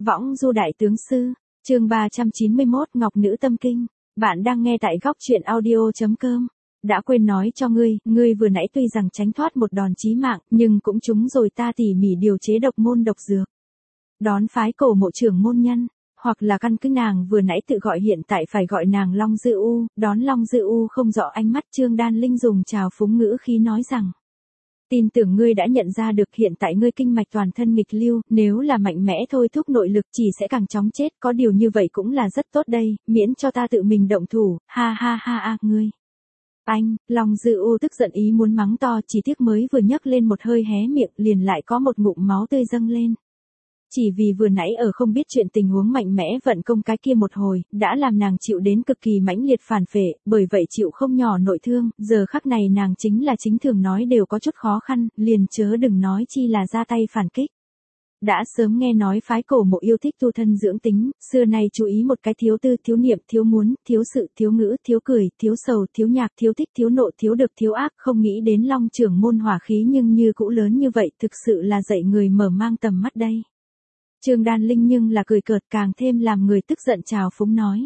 Võng du đại tướng sư, chương 391 Ngọc Nữ Tâm Kinh. Bạn đang nghe tại góc truyện audio.com. Đã quên nói cho ngươi vừa nãy tuy rằng tránh thoát một đòn chí mạng, nhưng cũng trúng rồi ta tỉ mỉ điều chế độc môn độc dược. Đón phái cổ mộ trưởng môn nhân, hoặc là căn cứ nàng vừa nãy tự gọi hiện tại phải gọi nàng Long Dư U, đón Long Dư U không rõ ánh mắt Trương Đan Linh dùng trào phúng ngữ khí nói rằng. Tin tưởng ngươi đã nhận ra được hiện tại ngươi kinh mạch toàn thân nghịch lưu, nếu là mạnh mẽ thôi thúc nội lực chỉ sẽ càng chóng chết, có điều như vậy cũng là rất tốt đây, miễn cho ta tự mình động thủ, ha ha ha a ngươi. Anh, Long Dư U tức giận ý muốn mắng to, chỉ tiếc mới vừa nhấc lên một hơi hé miệng liền lại có một ngụm máu tươi dâng lên. Chỉ vì vừa nãy ở không biết chuyện tình huống mạnh mẽ vận công cái kia một hồi, đã làm nàng chịu đến cực kỳ mãnh liệt phản phệ, bởi vậy chịu không nhỏ nội thương, giờ khắc này nàng chính thường nói đều có chút khó khăn, liền chớ đừng nói chi là ra tay phản kích. Đã sớm nghe nói phái cổ mộ yêu thích tu thân dưỡng tính, xưa nay chú ý một cái thiếu tư, thiếu niệm, thiếu muốn, thiếu sự, thiếu ngữ, thiếu cười, thiếu sầu, thiếu nhạc, thiếu thích, thiếu nộ, thiếu được, thiếu ác, không nghĩ đến Long trưởng môn hỏa khí nhưng như cũ lớn như vậy, thực sự là dạy người mở mang tầm mắt đây. Trương Đan Linh nhưng là cười cợt càng thêm làm người tức giận trào phúng nói.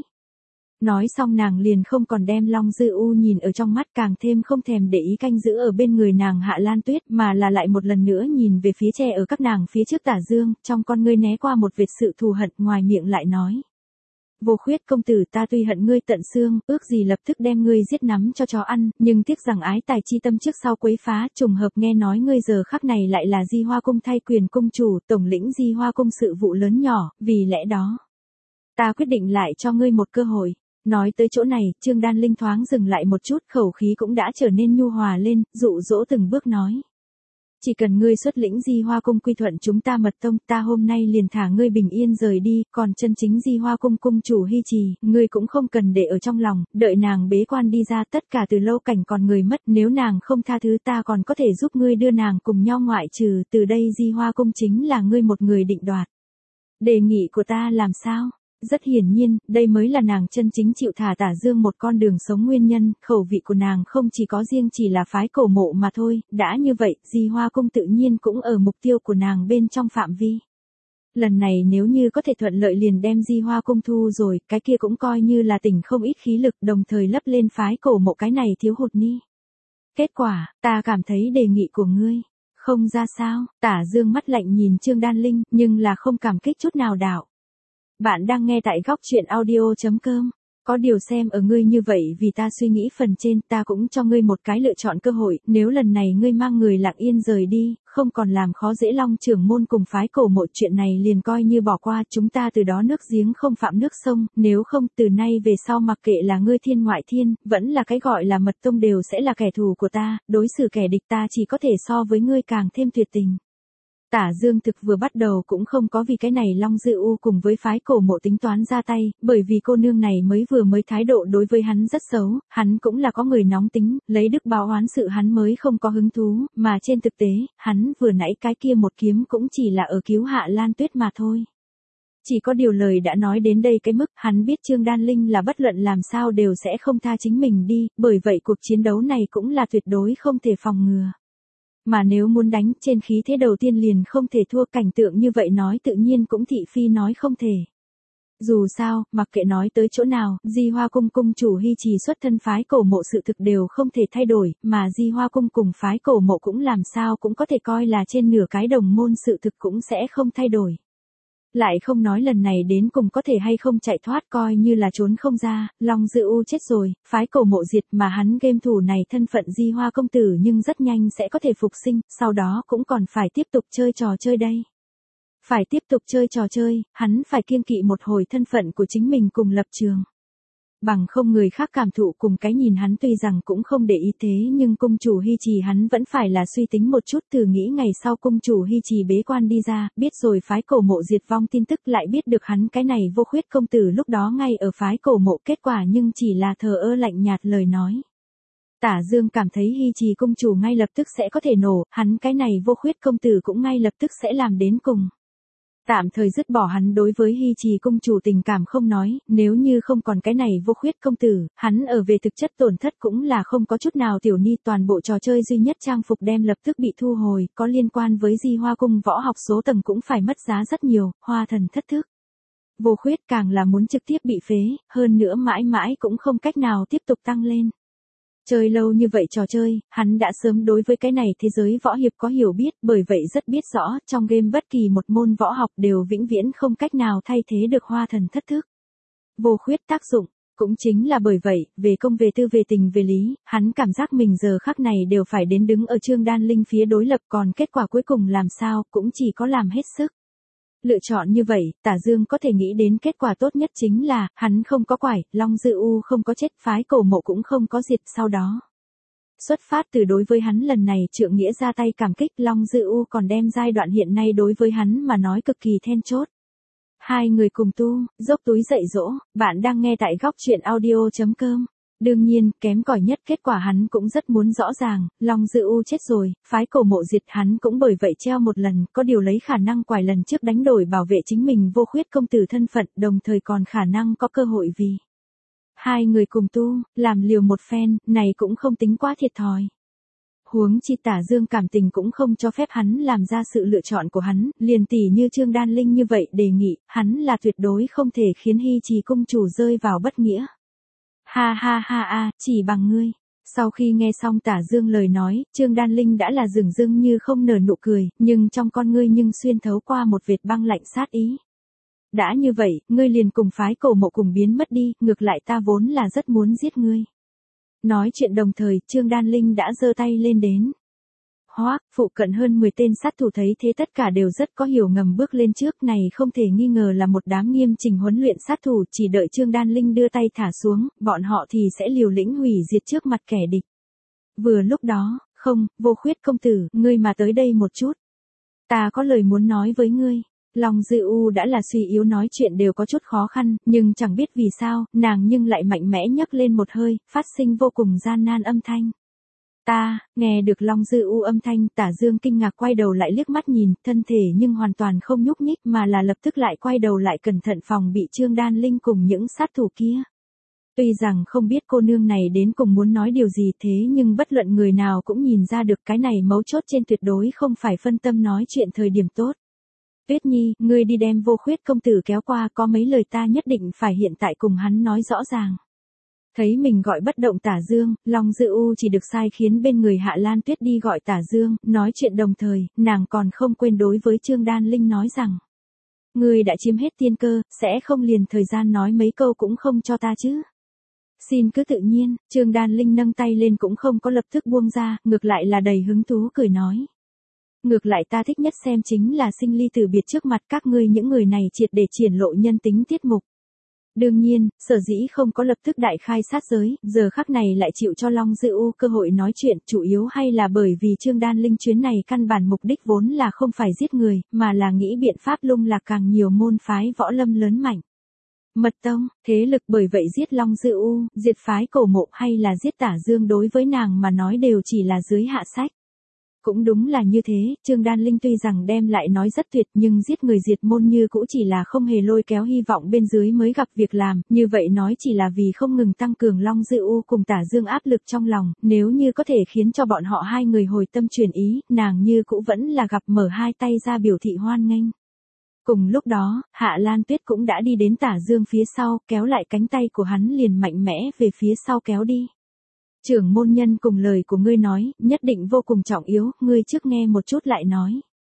Nói xong nàng liền không còn đem Long Dư U nhìn ở trong mắt càng thêm không thèm để ý canh giữ ở bên người nàng Hạ Lan Tuyết mà là lại một lần nữa nhìn về phía tre ở các nàng phía trước Tả Dương, trong con ngươi né qua một vệt sự thù hận ngoài miệng lại nói. Vô Khuyết công tử ta tuy hận ngươi tận xương, ước gì lập tức đem ngươi giết nắm cho chó ăn, nhưng tiếc rằng ái tài chi tâm trước sau quấy phá, trùng hợp nghe nói ngươi giờ khắc này lại là Di Hoa cung thay quyền cung chủ, tổng lĩnh Di Hoa cung sự vụ lớn nhỏ, vì lẽ đó. Ta quyết định lại cho ngươi một cơ hội. Nói tới chỗ này, Trương Đan Linh thoáng dừng lại một chút, khẩu khí cũng đã trở nên nhu hòa lên, dụ dỗ từng bước nói. Chỉ cần ngươi xuất lĩnh Di Hoa cung quy thuận chúng ta mật tông, ta hôm nay liền thả ngươi bình yên rời đi, còn chân chính Di Hoa cung cung chủ Hy Trì, ngươi cũng không cần để ở trong lòng, đợi nàng bế quan đi ra tất cả từ lâu cảnh còn người mất, nếu nàng không tha thứ ta còn có thể giúp ngươi đưa nàng cùng nhau ngoại trừ, từ đây Di Hoa cung chính là ngươi một người định đoạt. Đề nghị của ta làm sao? Rất hiển nhiên, đây mới là nàng chân chính chịu thả Tả Dương một con đường sống nguyên nhân, khẩu vị của nàng không chỉ có riêng chỉ là phái cổ mộ mà thôi, đã như vậy, Di Hoa cung tự nhiên cũng ở mục tiêu của nàng bên trong phạm vi. Lần này nếu như có thể thuận lợi liền đem Di Hoa cung thu rồi, cái kia cũng coi như là tỉnh không ít khí lực đồng thời lấp lên phái cổ mộ cái này thiếu hụt ni. Kết quả, ta cảm thấy đề nghị của ngươi không ra sao, Tả Dương mắt lạnh nhìn Trương Đan Linh, nhưng là không cảm kích chút nào đạo. Bạn đang nghe tại góc truyện audio.com. Có điều xem ở ngươi như vậy vì ta suy nghĩ phần trên ta cũng cho ngươi một cái lựa chọn cơ hội, nếu lần này ngươi mang người lặng yên rời đi, không còn làm khó dễ Long trưởng môn cùng phái cổ mộ chuyện này liền coi như bỏ qua chúng ta từ đó nước giếng không phạm nước sông, nếu không từ nay về sau mặc kệ là ngươi thiên ngoại thiên, vẫn là cái gọi là mật tông đều sẽ là kẻ thù của ta, đối xử kẻ địch ta chỉ có thể so với ngươi càng thêm tuyệt tình. Tả Dương thực vừa bắt đầu cũng không có vì cái này Long Dư U cùng với phái cổ mộ tính toán ra tay, bởi vì cô nương này mới thái độ đối với hắn rất xấu, hắn cũng là có người nóng tính, lấy đức báo oán sự hắn mới không có hứng thú, mà trên thực tế, hắn vừa nãy cái kia một kiếm cũng chỉ là ở cứu Hạ Lan Tuyết mà thôi. Chỉ có điều lời đã nói đến đây cái mức, hắn biết Trương Đan Linh là bất luận làm sao đều sẽ không tha chính mình đi, bởi vậy cuộc chiến đấu này cũng là tuyệt đối không thể phòng ngừa. Mà nếu muốn đánh trên khí thế đầu tiên liền không thể thua cảnh tượng như vậy nói tự nhiên cũng thị phi nói không thể. Dù sao, mặc kệ nói tới chỗ nào, Di Hoa cung cung chủ Hy Trì xuất thân phái cổ mộ sự thực đều không thể thay đổi, mà Di Hoa cung cùng phái cổ mộ cũng làm sao cũng có thể coi là trên nửa cái đồng môn sự thực cũng sẽ không thay đổi. Lại không nói lần này đến cùng có thể hay không chạy thoát coi như là trốn không ra, Long Dư U chết rồi, phái cổ mộ diệt mà hắn game thủ này thân phận Di Hoa công tử nhưng rất nhanh sẽ có thể phục sinh, sau đó cũng còn phải tiếp tục chơi trò chơi đây. Phải tiếp tục chơi trò chơi, hắn phải kiêng kỵ một hồi thân phận của chính mình cùng lập trường. Bằng không người khác cảm thụ cùng cái nhìn hắn tuy rằng cũng không để ý thế nhưng cung chủ Hy Trì hắn vẫn phải là suy tính một chút từ nghĩ ngày sau cung chủ Hy Trì bế quan đi ra, biết rồi phái cổ mộ diệt vong tin tức lại biết được hắn cái này Vô Khuyết công tử lúc đó ngay ở phái cổ mộ kết quả nhưng chỉ là thờ ơ lạnh nhạt lời nói. Tả Dương cảm thấy Hy Trì cung chủ ngay lập tức sẽ có thể nổ, hắn cái này Vô Khuyết công tử cũng ngay lập tức sẽ làm đến cùng. Tạm thời dứt bỏ hắn đối với Hy Trì cung chủ tình cảm không nói, nếu như không còn cái này Vô Khuyết công tử, hắn ở về thực chất tổn thất cũng là không có chút nào tiểu ni, toàn bộ trò chơi duy nhất trang phục đem lập tức bị thu hồi, có liên quan với Di Hoa cung võ học số tầng cũng phải mất giá rất nhiều, Hoa Thần thất thức. Vô Khuyết càng là muốn trực tiếp bị phế, hơn nữa mãi mãi cũng không cách nào tiếp tục tăng lên. Chơi lâu như vậy trò chơi, hắn đã sớm đối với cái này thế giới võ hiệp có hiểu biết, bởi vậy rất biết rõ, trong game bất kỳ một môn võ học đều vĩnh viễn không cách nào thay thế được Hoa Thần thất thức. Vô Khuyết tác dụng, cũng chính là bởi vậy, về công về tư về tình về lý, hắn cảm giác mình giờ khắc này đều phải đến đứng ở Trương Đan Linh phía đối lập, còn kết quả cuối cùng làm sao, cũng chỉ có làm hết sức. Lựa chọn như vậy, Tả Dương có thể nghĩ đến kết quả tốt nhất chính là, hắn không có quải, Long Dư U không có chết, phái cổ mộ cũng không có diệt sau đó. Xuất phát từ đối với hắn lần này trượng nghĩa ra tay cảm kích, Long Dư U còn đem giai đoạn hiện nay đối với hắn mà nói cực kỳ then chốt. Hai người cùng tu, dốc túi dạy dỗ, bạn đang nghe tại góc truyện audio.com. Đương nhiên, kém cỏi nhất kết quả hắn cũng rất muốn rõ ràng, Long Dư U chết rồi, phái cổ mộ diệt hắn cũng bởi vậy treo một lần, có điều lấy khả năng quải lần trước đánh đổi bảo vệ chính mình Vô Khuyết công tử thân phận, đồng thời còn khả năng có cơ hội vì hai người cùng tu, làm liều một phen, này cũng không tính quá thiệt thòi. Huống chi Tả Dương cảm tình cũng không cho phép hắn làm ra sự lựa chọn của hắn, liền tỷ như Trương Đan Linh như vậy đề nghị, hắn là tuyệt đối không thể khiến Hy Trì cung chủ rơi vào bất nghĩa. Ha ha ha a, chỉ bằng ngươi. Sau khi nghe xong Tả Dương lời nói, Trương Đan Linh đã là dửng dưng như không nở nụ cười, nhưng trong con ngươi nhưng xuyên thấu qua một vệt băng lạnh sát ý. Đã như vậy, ngươi liền cùng phái cổ mộ cùng biến mất đi, ngược lại ta vốn là rất muốn giết ngươi. Nói chuyện đồng thời, Trương Đan Linh đã giơ tay lên đến. Hoác, phụ cận hơn 10 tên sát thủ thấy thế tất cả đều rất có hiểu ngầm bước lên trước, này không thể nghi ngờ là một đám nghiêm chỉnh huấn luyện sát thủ, chỉ đợi Trương Đan Linh đưa tay thả xuống, bọn họ thì sẽ liều lĩnh hủy diệt trước mặt kẻ địch. Vừa lúc đó, không, Vô Khuyết công tử, ngươi mà tới đây một chút. Ta có lời muốn nói với ngươi. Long Dư U đã là suy yếu nói chuyện đều có chút khó khăn, nhưng chẳng biết vì sao, nàng nhưng lại mạnh mẽ nhấc lên một hơi, phát sinh vô cùng gian nan âm thanh. Ta, nghe được Long Dư U âm thanh, Tả Dương kinh ngạc quay đầu lại liếc mắt nhìn, thân thể nhưng hoàn toàn không nhúc nhích mà là lập tức lại quay đầu lại cẩn thận phòng bị Trương Đan Linh cùng những sát thủ kia. Tuy rằng không biết cô nương này đến cùng muốn nói điều gì thế nhưng bất luận người nào cũng nhìn ra được cái này mấu chốt trên tuyệt đối không phải phân tâm nói chuyện thời điểm tốt. Tuyết Nhi, ngươi đi đem Vô Khuyết công tử kéo qua, có mấy lời ta nhất định phải hiện tại cùng hắn nói rõ ràng. Thấy mình gọi bất động Tả Dương, Long Dư U chỉ được sai khiến bên người Hạ Lan Tuyết đi gọi Tả Dương, nói chuyện đồng thời, nàng còn không quên đối với Trương Đan Linh nói rằng. Ngươi đã chiếm hết tiên cơ, sẽ không liền thời gian nói mấy câu cũng không cho ta chứ. Xin cứ tự nhiên, Trương Đan Linh nâng tay lên cũng không có lập tức buông ra, ngược lại là đầy hứng thú cười nói. Ngược lại ta thích nhất xem chính là sinh ly tử biệt trước mặt các ngươi những người này triệt để triển lộ nhân tính tiết mục. Đương nhiên, sở dĩ không có lập tức đại khai sát giới, giờ khắc này lại chịu cho Long Dư U cơ hội nói chuyện, chủ yếu hay là bởi vì Trương Đan Linh chuyến này căn bản mục đích vốn là không phải giết người, mà là nghĩ biện pháp lung lạc càng nhiều môn phái võ lâm lớn mạnh. Mật tông, thế lực bởi vậy giết Long Dư U, diệt phái cổ mộ hay là giết Tả Dương đối với nàng mà nói đều chỉ là dưới hạ sách. Cũng đúng là như thế, Trương Đan Linh tuy rằng đem lại nói rất tuyệt nhưng giết người diệt môn như cũ chỉ là không hề lôi kéo hy vọng bên dưới mới gặp việc làm, như vậy nói chỉ là vì không ngừng tăng cường Long Dư U cùng Tả Dương áp lực trong lòng, nếu như có thể khiến cho bọn họ hai người hồi tâm chuyển ý, nàng như cũ vẫn là gặp mở hai tay ra biểu thị hoan nghênh. Cùng lúc đó, Hạ Lan Tuyết cũng đã đi đến Tả Dương phía sau, kéo lại cánh tay của hắn liền mạnh mẽ về phía sau kéo đi. Trưởng môn nhân cùng lời của ngươi nói, nhất định vô cùng trọng yếu, ngươi trước nghe một chút lại nói.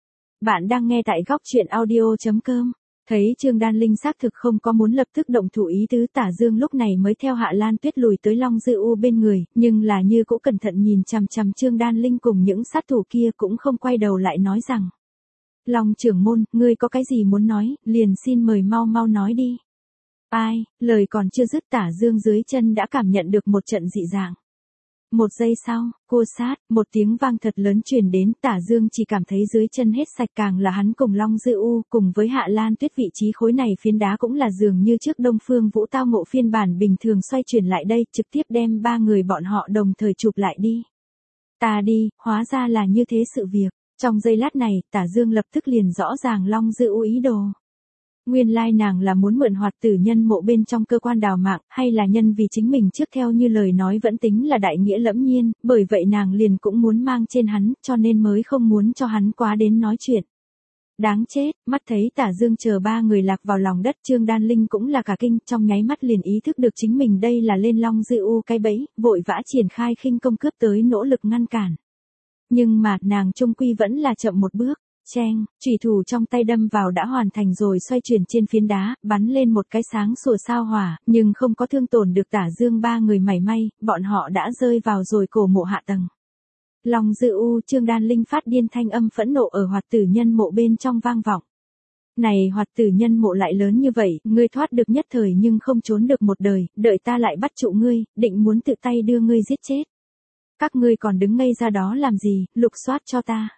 Bạn đang nghe tại góc truyện audio.com. Thấy Trương Đan Linh xác thực không có muốn lập tức động thủ ý tứ, Tả Dương lúc này mới theo Hạ Lan Tuyết lùi tới Long Dư U bên người, nhưng là như cũng cẩn thận nhìn chằm chằm Trương Đan Linh cùng những sát thủ kia cũng không quay đầu lại nói rằng. Long trưởng môn, ngươi có cái gì muốn nói, liền xin mời mau mau nói đi. Ai, lời còn chưa dứt Tả Dương dưới chân đã cảm nhận được một trận dị dạng. Một giây sau, cua sát, một tiếng vang thật lớn truyền đến, Tả Dương chỉ cảm thấy dưới chân hết sạch, càng là hắn cùng Long Dư U, cùng với Hạ Lan Tuyết vị trí khối này phiến đá cũng là dường như trước Đông Phương Vũ tao ngộ phiên bản bình thường xoay chuyển lại đây, trực tiếp đem ba người bọn họ đồng thời chụp lại đi. Ta đi, hóa ra là như thế sự việc. Trong giây lát này, Tả Dương lập tức liền rõ ràng Long Dư U ý đồ. Nguyên lai nàng là muốn mượn Hoạt Tử Nhân Mộ bên trong cơ quan đào mạng, hay là nhân vì chính mình trước theo như lời nói vẫn tính là đại nghĩa lẫm nhiên, bởi vậy nàng liền cũng muốn mang trên hắn, cho nên mới không muốn cho hắn quá đến nói chuyện. Đáng chết, mắt thấy Tả Dương chờ ba người lạc vào lòng đất, Trương Đan Linh cũng là cả kinh, trong nháy mắt liền ý thức được chính mình đây là lên Long Dư U cái bẫy, vội vã triển khai khinh công cướp tới nỗ lực ngăn cản. Nhưng mà, nàng chung quy vẫn là chậm một bước. Cheng, chủy thủ trong tay đâm vào đã hoàn thành rồi xoay chuyển trên phiến đá, bắn lên một cái sáng sủa sao hỏa, nhưng không có thương tổn được Tả Dương ba người mảy may, bọn họ đã rơi vào rồi cổ mộ hạ tầng. Long Dư U, Trương Đan Linh phát điên thanh âm phẫn nộ ở Hoạt Tử Nhân Mộ bên trong vang vọng. Này Hoạt Tử Nhân Mộ lại lớn như vậy, ngươi thoát được nhất thời nhưng không trốn được một đời, đợi ta lại bắt trụ ngươi, định muốn tự tay đưa ngươi giết chết. Các ngươi còn đứng ngây ra đó làm gì, lục soát cho ta.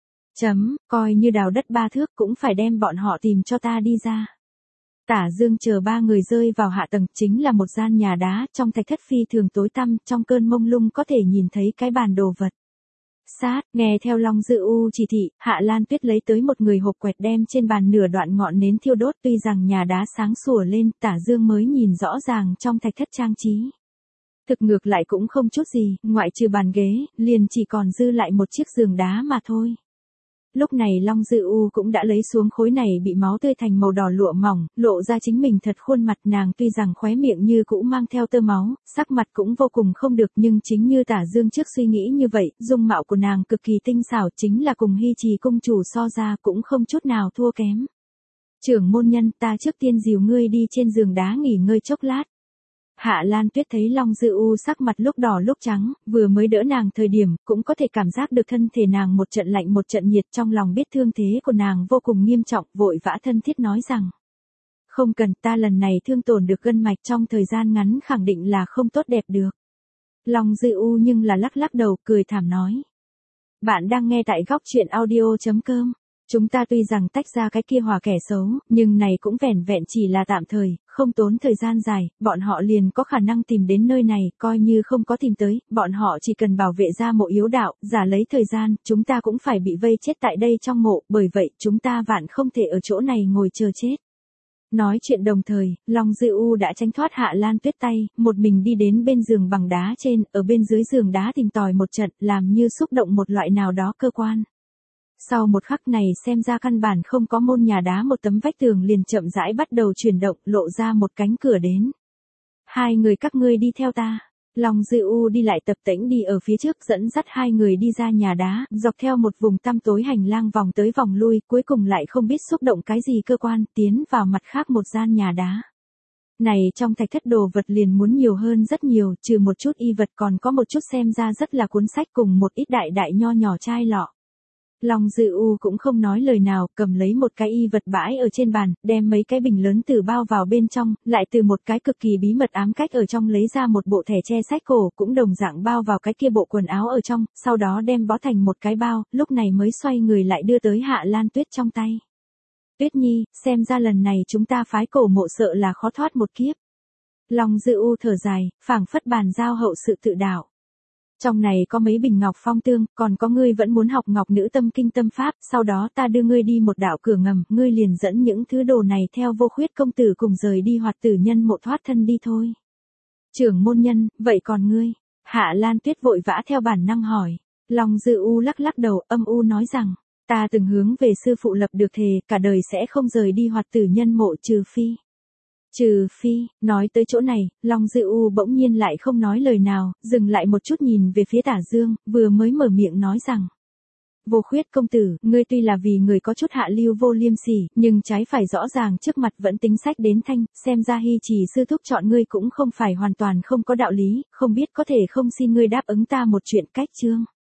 Coi như đào đất ba thước cũng phải đem bọn họ tìm cho ta đi ra. Tả Dương chờ ba người rơi vào hạ tầng, chính là một gian nhà đá, trong thạch thất phi thường tối tăm, trong cơn mông lung có thể nhìn thấy cái bàn đồ vật. Nghe theo Long Dư U chỉ thị, Hạ Lan Tuyết lấy tới một người hộp quẹt đem trên bàn nửa đoạn ngọn nến thiêu đốt, tuy rằng nhà đá sáng sủa lên, Tả Dương mới nhìn rõ ràng trong thạch thất trang trí. Thực ngược lại cũng không chút gì, ngoại trừ bàn ghế, liền chỉ còn dư lại một chiếc giường đá mà thôi. Lúc này Long Dư U cũng đã lấy xuống khối này bị máu tươi thành màu đỏ lụa mỏng, lộ ra chính mình thật khuôn mặt, nàng tuy rằng khóe miệng như cũ mang theo tơ máu, sắc mặt cũng vô cùng không được, nhưng chính như Tả Dương trước suy nghĩ như vậy, dung mạo của nàng cực kỳ tinh xảo, chính là cùng Hy Trì công chủ so ra cũng không chút nào thua kém. Trưởng môn nhân, ta trước tiên dìu ngươi đi trên giường đá nghỉ ngơi chốc lát. Hạ Lan Tuyết thấy Long Dư U sắc mặt lúc đỏ lúc trắng, vừa mới đỡ nàng thời điểm, cũng có thể cảm giác được thân thể nàng một trận lạnh một trận nhiệt, trong lòng biết thương thế của nàng vô cùng nghiêm trọng, vội vã thân thiết nói rằng. Không cần, ta lần này thương tổn được gân mạch trong thời gian ngắn khẳng định là không tốt đẹp được. Long Dư U nhưng là lắc lắc đầu, cười thảm nói. Bạn đang nghe tại góc truyện audio.com. Chúng ta tuy rằng tách ra cái kia hòa kẻ xấu, nhưng này cũng vẻn vẹn chỉ là tạm thời, không tốn thời gian dài, bọn họ liền có khả năng tìm đến nơi này, coi như không có tìm tới, bọn họ chỉ cần bảo vệ ra mộ yếu đạo, giả lấy thời gian, chúng ta cũng phải bị vây chết tại đây trong mộ, bởi vậy chúng ta vạn không thể ở chỗ này ngồi chờ chết. Nói chuyện đồng thời, Long Dư U đã tránh thoát Hạ Lan Tuyết tay, một mình đi đến bên giường bằng đá trên, ở bên dưới giường đá tìm tòi một trận, làm như xúc động một loại nào đó cơ quan. Sau một khắc này xem ra căn bản không có môn nhà đá, một tấm vách tường liền chậm rãi bắt đầu chuyển động, lộ ra một cánh cửa đến. Hai người các ngươi đi theo ta. Long Dư U đi lại tập tễnh đi ở phía trước, dẫn dắt hai người đi ra nhà đá, dọc theo một vùng tăm tối hành lang vòng tới vòng lui, cuối cùng lại không biết xúc động cái gì cơ quan, tiến vào mặt khác một gian nhà đá. Này trong thạch thất đồ vật liền muốn nhiều hơn rất nhiều, trừ một chút y vật còn có một chút xem ra rất là cuốn sách cùng một ít đại đại nho nhỏ chai lọ. Long Dư U cũng không nói lời nào, cầm lấy một cái y vật bãi ở trên bàn, đem mấy cái bình lớn từ bao vào bên trong, lại từ một cái cực kỳ bí mật ám cách ở trong lấy ra một bộ thẻ che sách cổ, cũng đồng dạng bao vào cái kia bộ quần áo ở trong, sau đó đem bó thành một cái bao, lúc này mới xoay người lại đưa tới Hạ Lan Tuyết trong tay. Tuyết Nhi, xem ra lần này chúng ta phái cổ mộ sợ là khó thoát một kiếp. Long Dư U thở dài, phảng phất bàn giao hậu sự tự đạo. Trong này có mấy bình ngọc phong tương, còn có ngươi vẫn muốn học ngọc nữ tâm kinh tâm pháp, sau đó ta đưa ngươi đi một đạo cửa ngầm, ngươi liền dẫn những thứ đồ này theo Vô Khuyết công tử cùng rời đi Hoạt Tử Nhân Mộ thoát thân đi thôi. Trưởng môn nhân, vậy còn ngươi? Hạ Lan Tuyết vội vã theo bản năng hỏi. Long Dư U lắc lắc đầu, âm u nói rằng, ta từng hướng về sư phụ lập được thề, cả đời sẽ không rời đi Hoạt Tử Nhân Mộ trừ phi, nói tới chỗ này, Long Dư U bỗng nhiên lại không nói lời nào, dừng lại một chút nhìn về phía Tả Dương, vừa mới mở miệng nói rằng. Vô Khuyết công tử, ngươi tuy là vì người có chút hạ lưu vô liêm sỉ, nhưng trái phải rõ ràng trước mặt vẫn tính sách đến thanh, xem ra Hy Trì sư thúc chọn ngươi cũng không phải hoàn toàn không có đạo lý, không biết có thể không xin ngươi đáp ứng ta một chuyện cách chương.